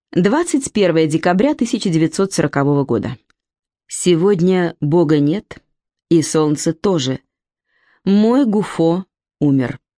21 декабря 1940 года. Сегодня Бога нет, и солнце тоже. Мой Гуфо умер.